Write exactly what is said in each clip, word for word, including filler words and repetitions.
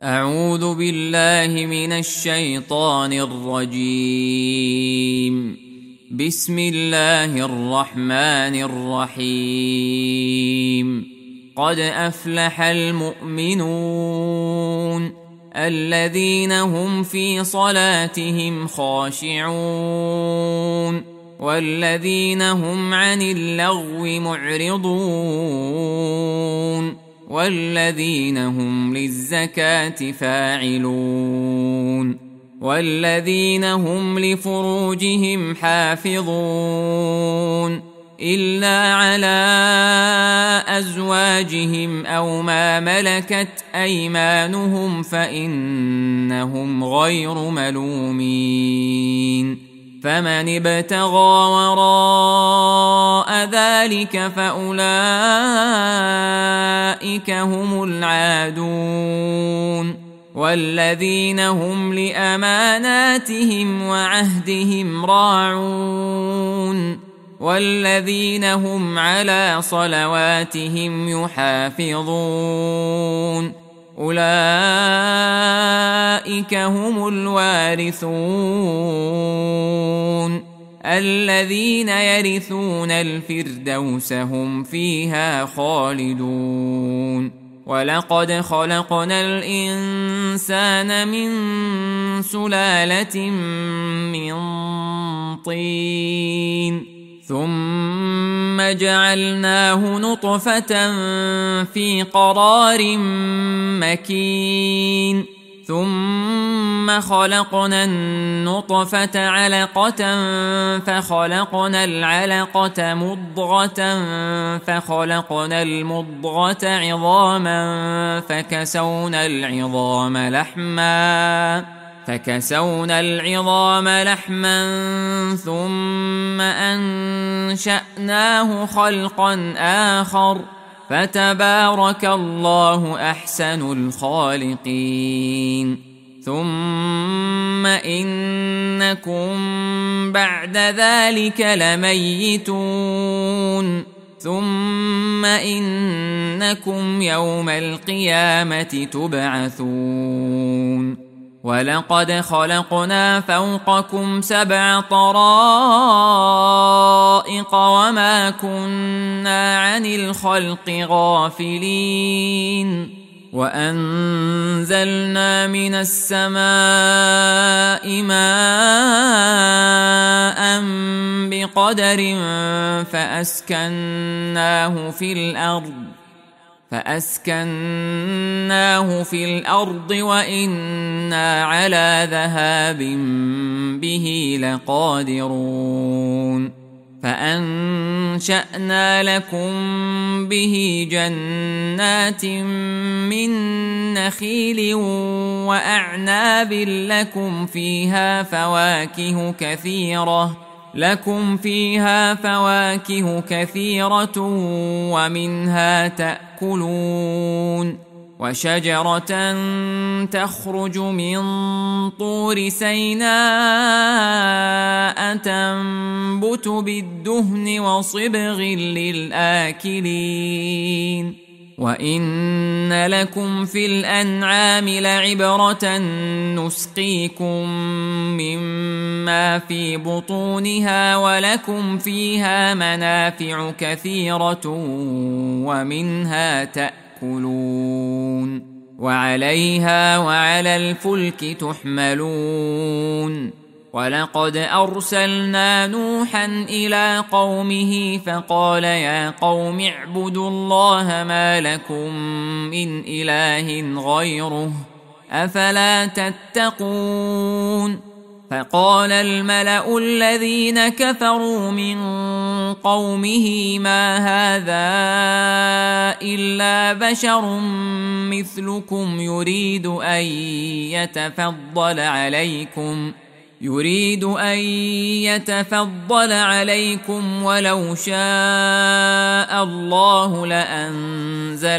أعوذ بالله من الشيطان الرجيم. بسم الله الرحمن الرحيم. قد أفلح المؤمنون الذين هم في صلاتهم خاشعون والذين هم عن اللغو معرضون والذين هم للزكاة فاعلون والذين هم لفروجهم حافظون إلا على أزواجهم أو ما ملكت أيمانهم فإنهم غير ملومين. فمن ابتغى وراء ذلك فأولئك هم العادون والذين هم لأماناتهم وعهدهم راعون والذين هم على صلواتهم يحافظون أولئك هم الوارثون الذين يرثون الفردوس هم فيها خالدون. ولقد خلقنا الإنسان من سلالة من طين ثم جعلناه نطفة في قرار مكين ثم خلقنا النطفة علقة فخلقنا العلقة مضغة فخلقنا المضغة عظاما فكسونا العظام لحما فكسونا العظام لحما ثم أنشأناه خلقا آخر فتبارك الله أحسن الخالقين. ثم إنكم بعد ذلك لميتون ثم إنكم يوم القيامة تبعثون. ولقد خلقنا فوقكم سبع طرائق وما كنا عن الخلق غافلين وأنزلنا من السماء ماء بقدر فأسكناه في الأرض فأسكناه في الأرض وإنا على ذهاب به لقادرون. فأنشأنا لكم به جنات من نخيل وأعناب لكم فيها فواكه كثيرة لكم فيها فواكه كثيرة ومنها تأكلون. وشجرة تخرج من طور سيناء تنبت بالدهن وصبغ للآكلين. وإن لكم في الأنعام لعبرة نسقيكم مما في بطونها ولكم فيها منافع كثيرة ومنها تأكلون وعليها وعلى الفلك تحملون. ولقد أرسلنا نوحا إلى قومه فقال يا قوم اعبدوا الله ما لكم من إله غيره أفلا تتقون. فقال الملأ الذين كفروا من قومه ما هذا إلا بشر مثلكم يريد أن يتفضل عليكم يريد أن يتفضل عليكم ولو شاء الله لأنزل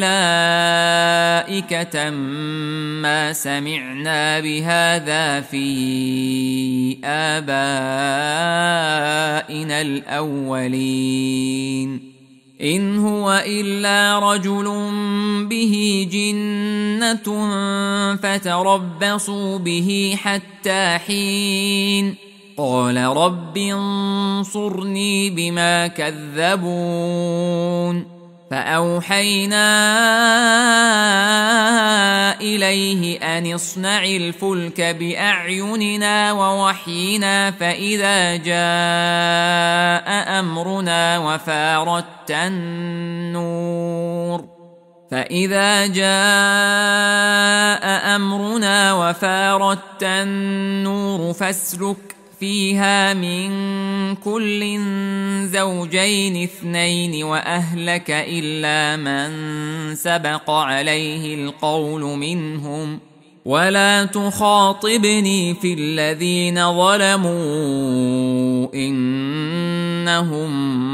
ملائكة ما سمعنا بهذا في آبائنا الأولين إن هو إلا رجل به جنة فتربصوا به حتى حين قال رب انصرني بما كذبون فأوحينا إليه أن اصنع الفلك بأعيننا ووحينا فإذا جاء أمرنا وفارت النور فإذا جاء أمرنا وفارت النور فاسلك فيها من كل زوجين اثنين وأهلك إلا من سبق عليه القول منهم ولا تخاطبني في الذين ظلموا إنهم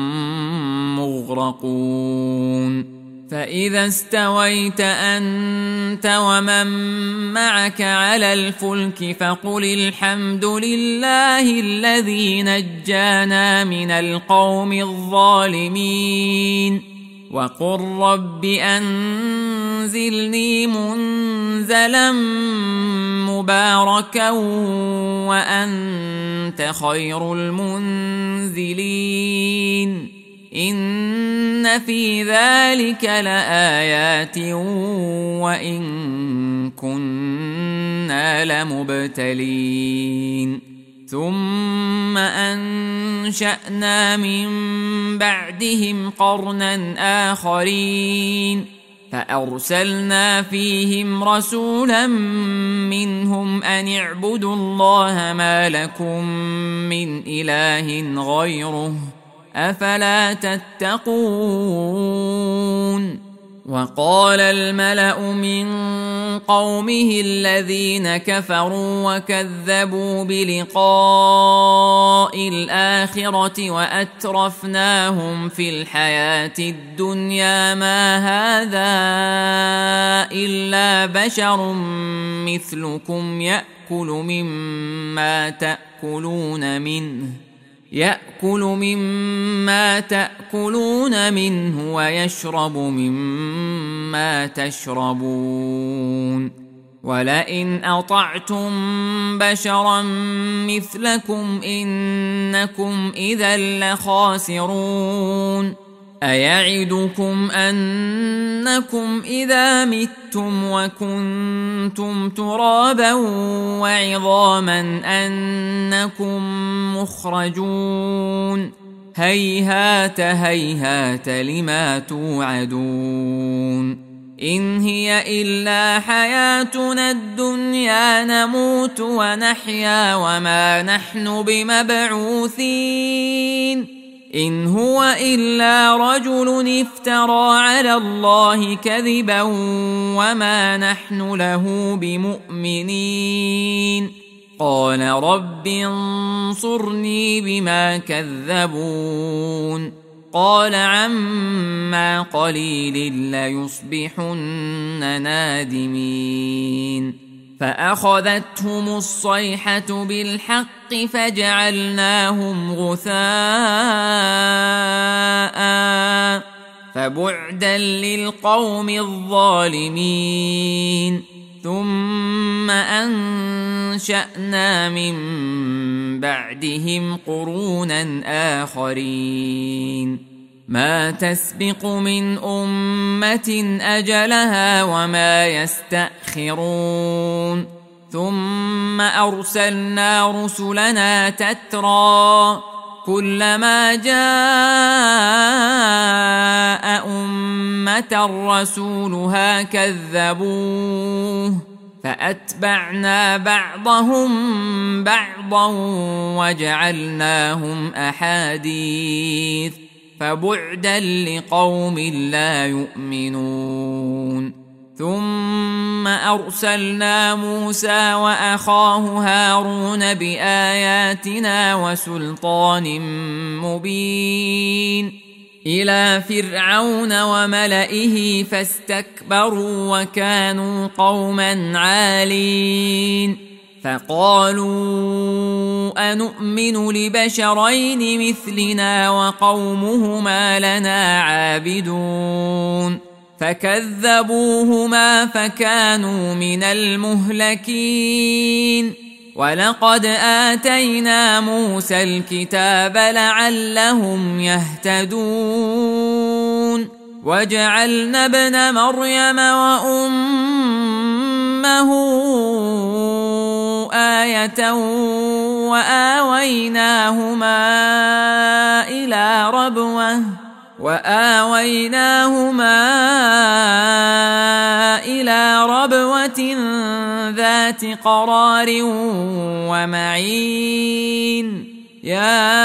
مغرقون فإذا استويت أنت ومن معك على الفلك فقل الحمد لله الذي نجانا من القوم الظالمين وقل رب أنزلني منزلا مباركا وأنت خير المنزلين إن في ذلك لآيات وإن كنا لمبتلين ثم أنشأنا من بعدهم قرنا آخرين فأرسلنا فيهم رسولا منهم أن اعبدوا الله ما لكم من إله غيره أفلا تتقون وقال الملأ من قومه الذين كفروا وكذبوا بلقاء الآخرة وأترفناهم في الحياة الدنيا ما هذا إلا بشر مثلكم يأكل مما تأكلون منه يأكل مما تأكلون منه ويشرب مما تشربون ولئن أطعتم بشرا مثلكم إنكم إذا لخاسرون أيعدكم أنكم إذا متم وكنتم ترابا وعظاما أنكم مخرجون هيهات هيهات لما توعدون إن هي إلا حياتنا الدنيا نموت ونحيا وما نحن بمبعوثين إن هو إلا رجل افترى على الله كذبا وما نحن له بمؤمنين قال رب انصرني بما كذبون قال عما قليل ليصبحن نادمين فأخذتهم الصيحة بالحق فجعلناهم غثاء فبعدا للقوم الظالمين ثم أنشأنا من بعدهم قرونا آخرين ما تسبق من أمة أجلها وما يستأخرون ثم أرسلنا رسلنا تترى كلما جاء أمة رسولها كذبوه فأتبعنا بعضهم بعضا وجعلناهم أحاديث فبعدا لقوم لا يؤمنون ثم أرسلنا موسى وأخاه هارون بآياتنا وسلطان مبين إلى فرعون وملئه فاستكبروا وكانوا قوما عالين فقالوا أنؤمن لبشرين مثلنا وقومهما لنا عابدون فكذبوهما فكانوا من المهلكين ولقد آتينا موسى الكتاب لعلهم يهتدون وجعلنا ابن مريم وأمه آية وآويناهما إلى ربوة وآويناهما إلى ربوة ذات قرار ومعين يا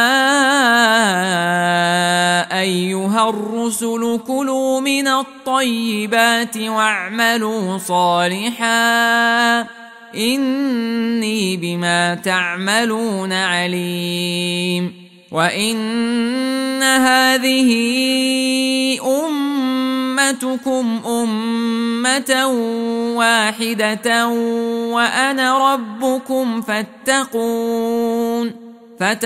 أيها الرسل كلوا من الطيبات واعملوا صالحا إني بما تعملون عليم وإن هذه أمتكم أمة واحدة وأنا ربكم فاتقون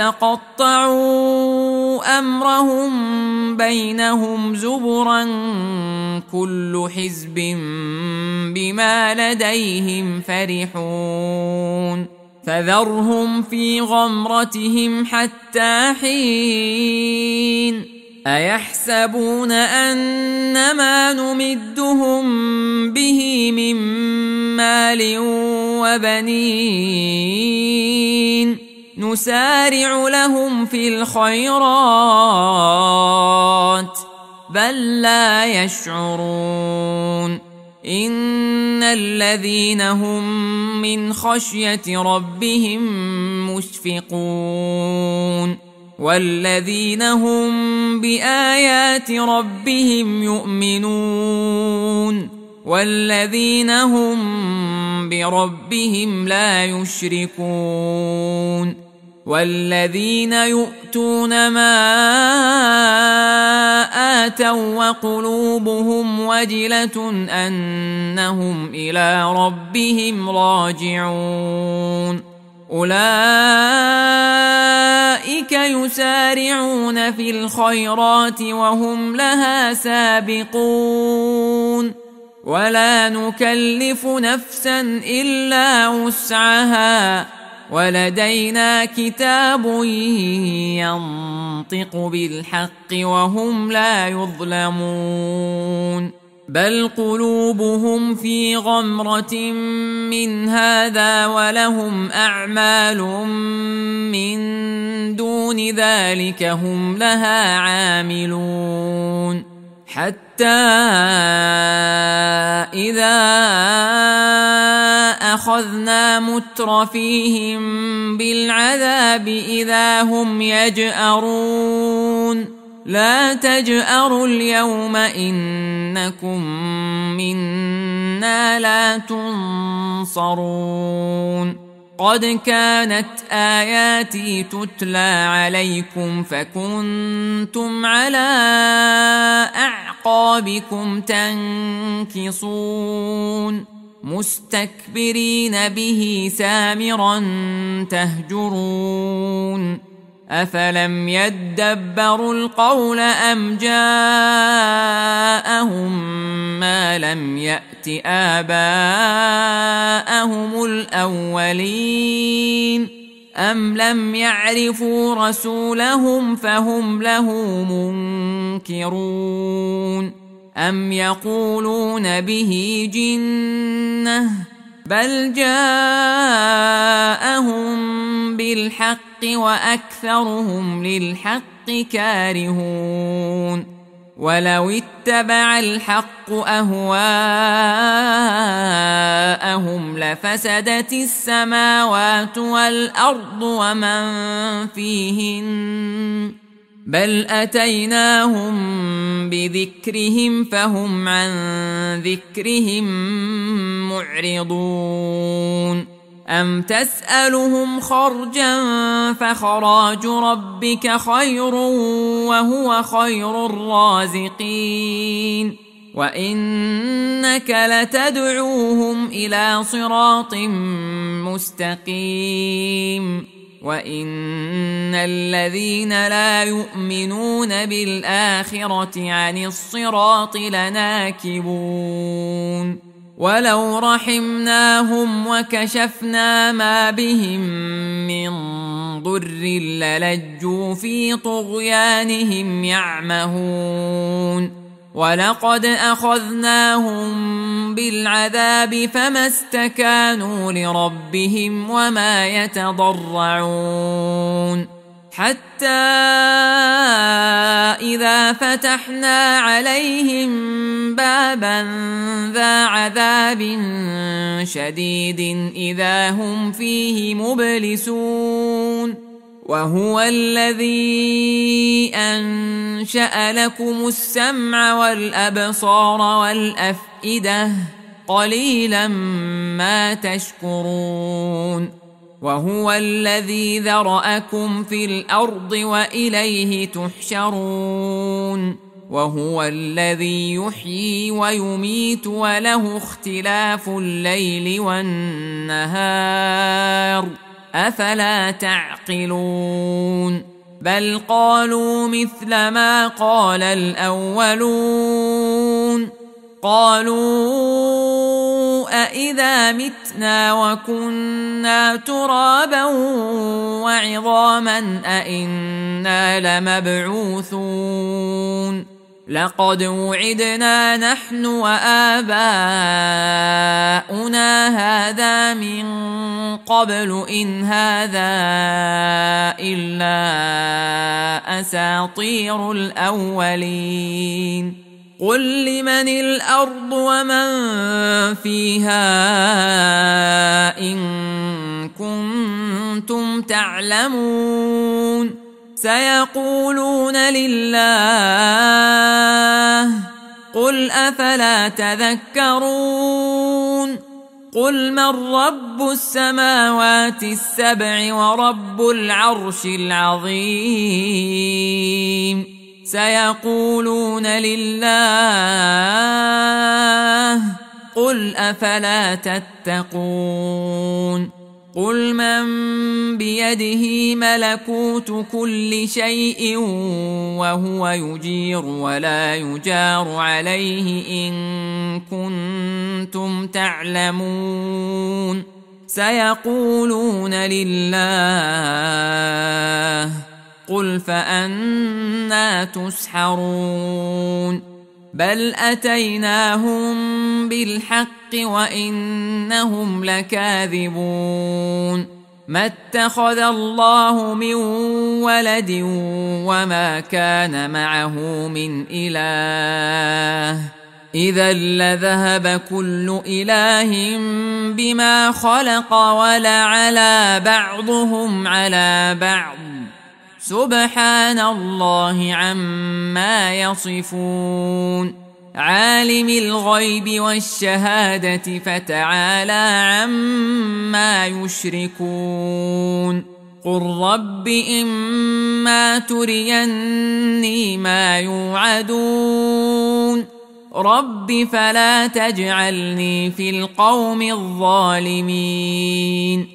فتقطعوا أمرهم بينهم زبرا كل حزب بما لديهم فرحون فذرهم في غمرتهم حتى حين أيحسبون أنما نمدهم به من مال وبنين نسارع لهم في الخيرات بل لا يشعرون إن الذين هم من خشية ربهم مشفقون والذين هم بآيات ربهم يؤمنون والذين هم بربهم لا يشركون والذين يؤتون ما آتوا وقلوبهم وجلة أنهم إلى ربهم راجعون أولئك يسارعون في الخيرات وهم لها سابقون ولا نكلف نفسا إلا وسعها ولدينا كتاب ينطق بالحق وهم لا يظلمون بل قلوبهم في غمرة من هذا ولهم أعمال من دون ذلك هم لها عاملون حتى إذا أخذنا مترفيهم بالعذاب إذا هم يجأرون لا تجأروا اليوم إنكم منا لا تنصرون قد كانت آياتي تتلى عليكم فكنتم على أعقابكم تنكصون مستكبرين به سامرا تهجرون أفلم يدبروا القول أم جاءهم ما لم يأت آباءهم الأولين أم لم يعرفوا رسولهم فهم له منكرون أم يقولون به جنة بل جاءهم بالحق وأكثرهم للحق كارهون ولو اتبع الحق أهواءهم لفسدت السماوات والأرض ومن فيهن بل أتيناهم بذكرهم فهم عن ذكرهم معرضون أم تسألهم خرجا فخراج ربك خير وهو خير الرازقين وإنك لتدعوهم إلى صراط مستقيم وإن الذين لا يؤمنون بالآخرة عن الصراط لناكبون ولو رحمناهم وكشفنا ما بهم من ضر للجوا في طغيانهم يعمهون ولقد أخذناهم بالعذاب فما استكانوا لربهم وما يتضرعون حتى إذا فتحنا عليهم بابا ذا عذاب شديد إذا هم فيه مبلسون وهو الذي أنشأ لكم السمع والأبصار والأفئدة قليلا ما تشكرون وهو الذي ذرأكم في الأرض وإليه تحشرون وهو الذي يحيي ويميت وله اختلاف الليل والنهار أفلا تعقلون بل قالوا مثل ما قال الأولون قالوا أإذا متنا وكنا ترابا وعظاما أإنا لمبعوثون لقد وعدنا نحن وآباؤنا هذا من قبل إن هذا إلا أساطير الأولين قل لمن الأرض ومن فيها إن كنتم تعلمون سيقولون لله قل أفلا تذكرون قل من رب السماوات السبع ورب العرش العظيم سيقولون لله قل أفلا تتقون قل من بيده ملكوت كل شيء وهو يجير ولا يجار عليه إن كنتم تعلمون سيقولون لله قل فأنى تسحرون بل أتيناهم بالحق وإنهم لكاذبون ما اتخذ الله من ولد وما كان معه من إله إذا لذهب كل إله بما خلق ولعلى بعضهم على بعض سبحان الله عما يصفون عالم الغيب والشهادة فتعالى عما يشركون قل رب إما تريني ما يوعدون رب فلا تجعلني في القوم الظالمين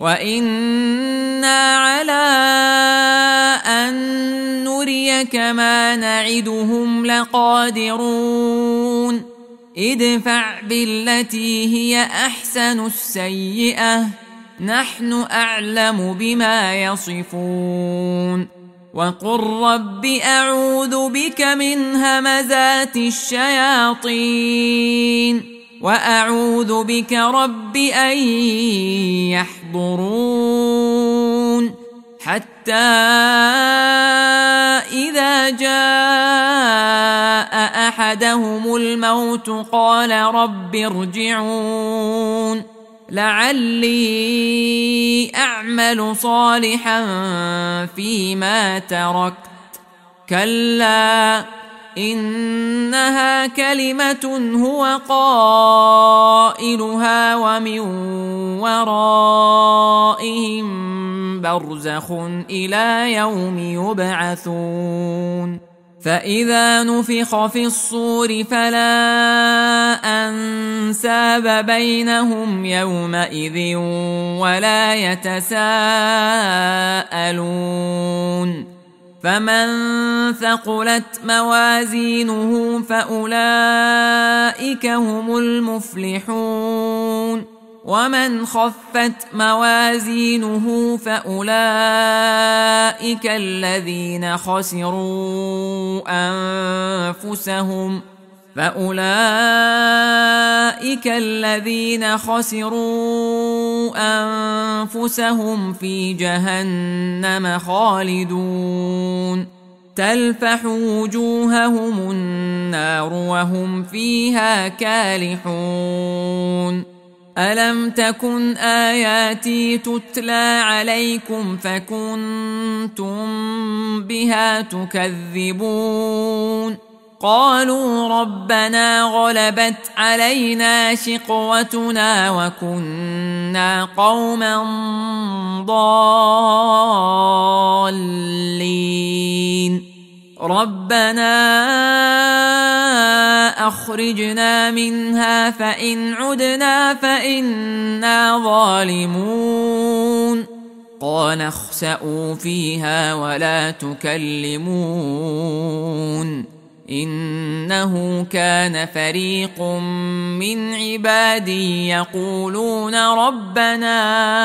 وإنا على أن نريك ما نعدهم لقادرون ادفع بالتي هي أحسن السيئة نحن أعلم بما يصفون وقل رب أعوذ بك من همزات الشياطين وأعوذ بك رب أن يحضرون حتى إذا جاء أحدهم الموت قال رب ارجعون لعلي أعمل صالحا فيما تركت كلا إنها كلمة هو قائلها ومن ورائهم برزخ إلى يوم يبعثون فإذا نفخ في الصور فلا أنساب بينهم يومئذ ولا يتساءلون فمن ثقلت موازينه فأولئك هم المفلحون ومن خفت موازينه فأولئك الذين خسروا أنفسهم فأولئك الذين خسروا أنفسهم في جهنم خالدون تلفح وجوههم النار وهم فيها كالحون ألم تكن آياتي تتلى عليكم فكنتم بها تكذبون قالوا ربنا غلبت علينا شقوتنا وكنا قوما ضالين ربنا أخرجنا منها فإن عدنا فإنا ظالمون قال اخسئوا فيها ولا تكلمون إنه كان فريق من عبادي يقولون ربنا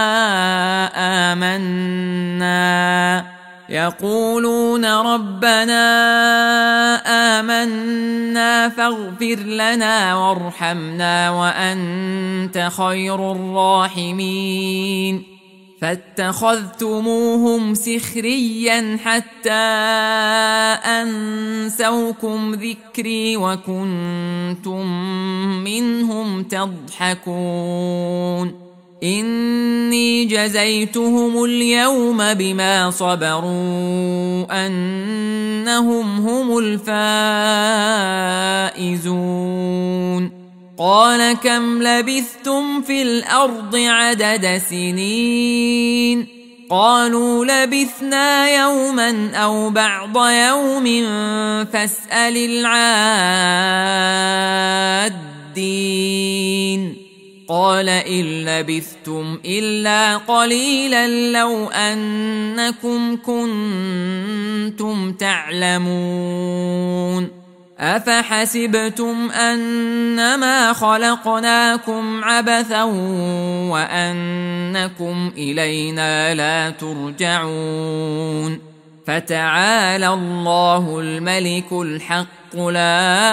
آمنا يقولون ربنا آمنا فاغفر لنا وارحمنا وأنت خير الراحمين فاتخذتموهم سخريا حتى أنسوكم ذكري وكنتم منهم تضحكون إني جزيتهم اليوم بما صبروا أنهم هم الفائزون قال كم لبثتم في الأرض عدد سنين قالوا لبثنا يوما أو بعض يوم فاسأل العادين قال إن لبثتم إلا قليلا لو أنكم كنتم تعلمون أفحسبتم أنما خلقناكم عبثا وأنكم إلينا لا ترجعون فتعالى الله الملك الحق لا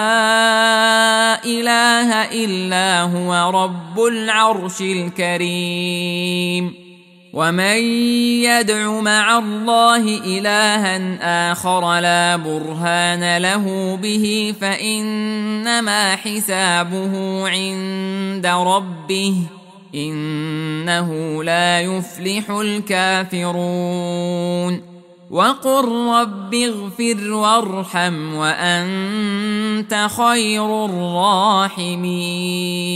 إله إلا هو رب العرش الكريم ومن يدع مع الله إلها آخر لا برهان له به فإنما حسابه عند ربه إنه لا يفلح الكافرون وقل رب اغفر وارحم وأنت خير الراحمين